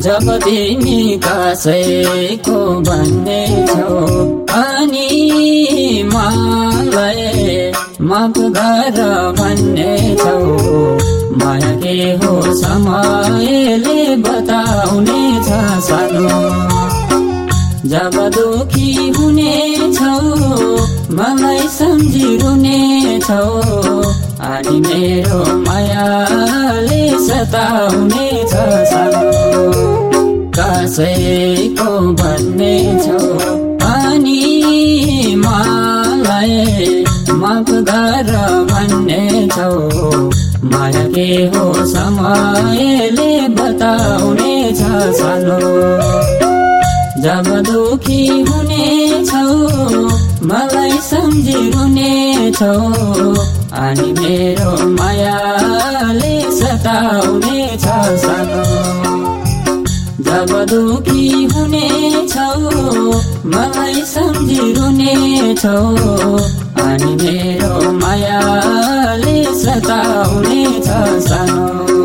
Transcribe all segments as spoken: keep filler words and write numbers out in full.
जब तिमी कसैको भन्ने छौ अनि मलाई माफ गर भन्ने छौ, माया के हो समयले बताउने छ सानो। जब दुखी हुने छौ मलाई सम्झिरुने छौ, अनि मेरो मायाले सताउने छ सानो। कसैको भन्ने छौ अनि मलाई माफ गर भन्ने छौ, माया के हो समयले बताउने छ सानो। जब दुखी हुने छौ मलाई सम्झिरुने छौ, अनि मेरो मायाले सताउने छ सानो। जब दुखी हुने छौ मलाई सम्झिरुने छौ, अनि मेरो मायाले सताउने छ सानो।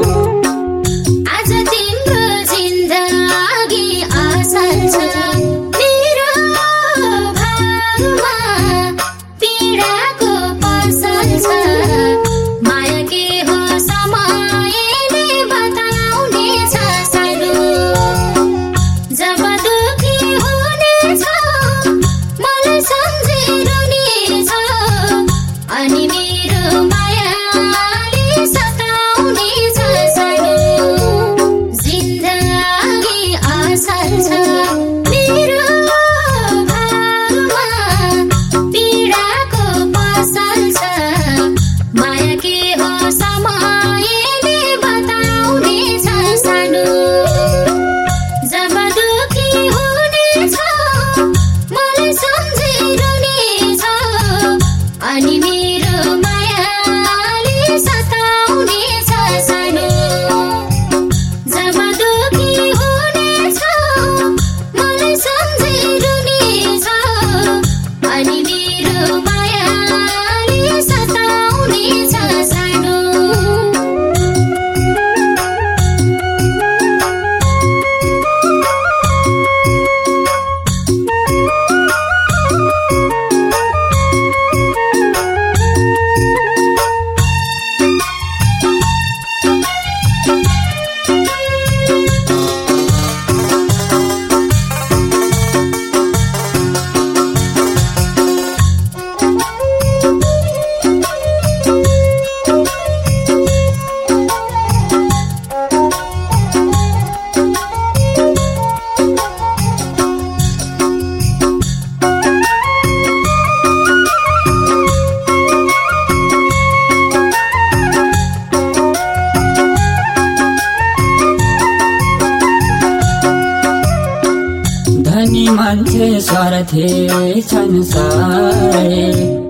धनी मान्छे स्वार्थी छन् सारे,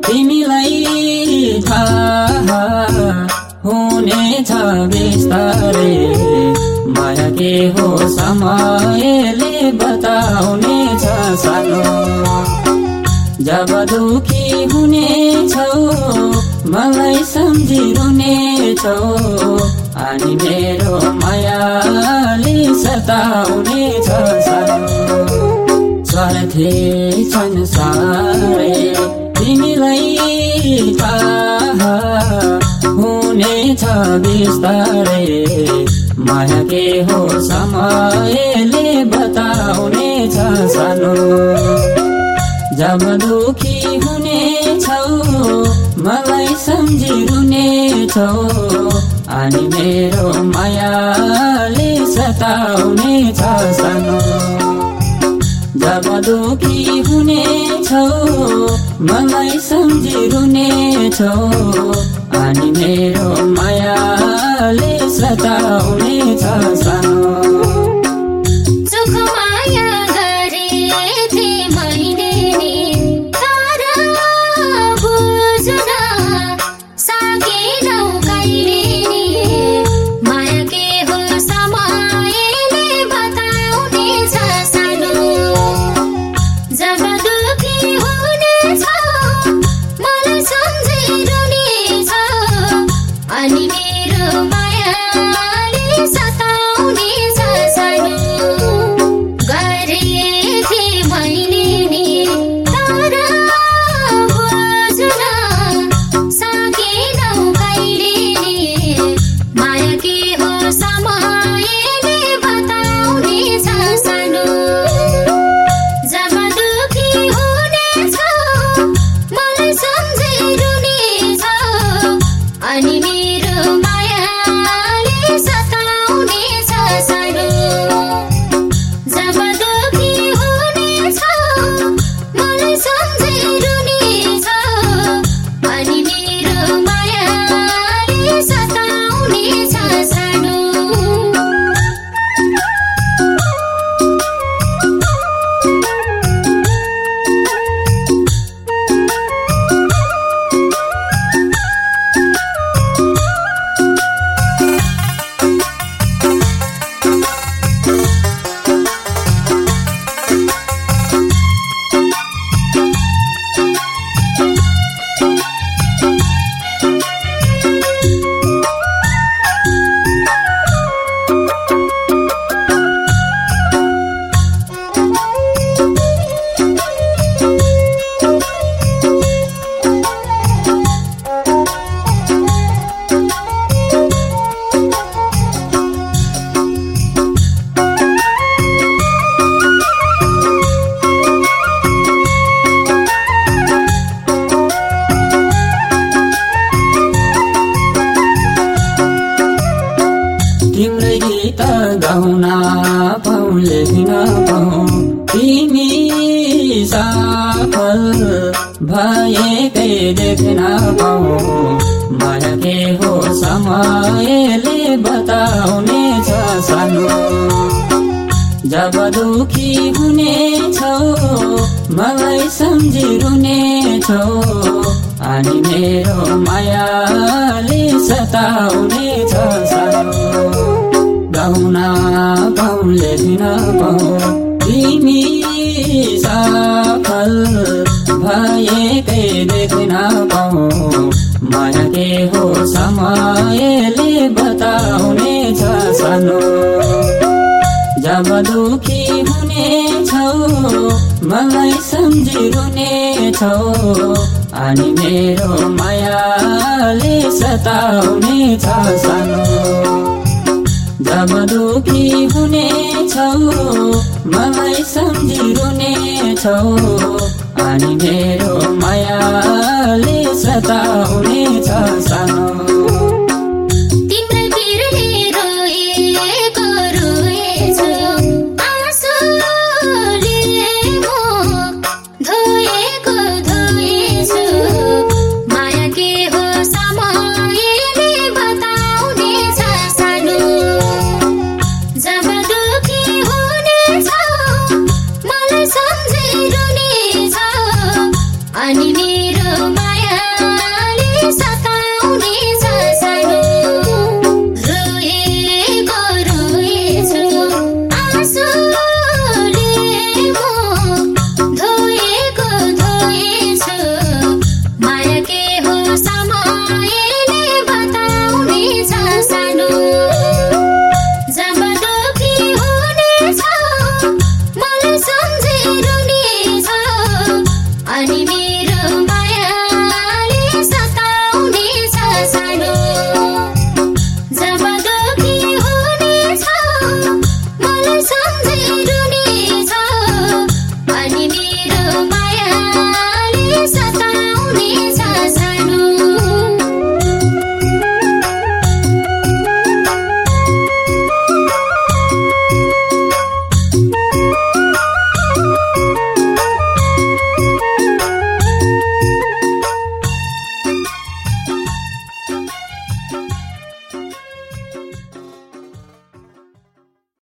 तिमीलाई थाहा हुनेछ बिस्तारै। माया के हो समयले बताउने छ सानो। जब दुखी हुने छौ मलाई सम्झिरुने छौ, अनि मेरो मायाले सताउने छ सानो। स्वार्थी छन् सारे, तिमीलाई थाहा हुनेछ बिस्तारै। माया के हो समयले बताउने छ सानो। जब दुखी हुने छौ मलाई सम्झिरुने छौ, अनि मेरो मायाले सताउने छ सानो। जब दुखी हुने छौ मलाई सम्झिरुने छौ, अनि मेरो मायाले सताउने छ सानो। अनि मेरो मायाले सताउने छ पाऊँ लेख्न पाऊँ तिमी सफल भएकै देख्न पाऊँ माया के हो समयले बताउनेछ सानो जब दुखी हुनेछौ मलाई सम्झिरुनेछौ अनि मेरो मायाले सताउनेछ सानो गाउन पाऊँ लेख्न पाऊँ तिमी सफल भएकै देख्न पाऊँ माया के हो समयले बताउनेछ सानो जब दुखी हुनेछौ मलाई सम्झिरुनेछौ अनि मेरो मायाले सताउनेछ सानो जब दुखी हुनेछौ मलाई सम्झिरुनेछौ अनि मेरो मायाले सताउनेछ सानो अनि मेरो मायाले सताउनेछ सानो रोएको रोएछु आँसुले म धोएको धोएछु माया के हो समयले बताउनेछ सानो जब दुखी हुनेछ मलाई सम्झिरुनेछ अनि मेरो मायाले सताउनेछ सानो जब दुखी हुनेछ मलाई सम्झिरु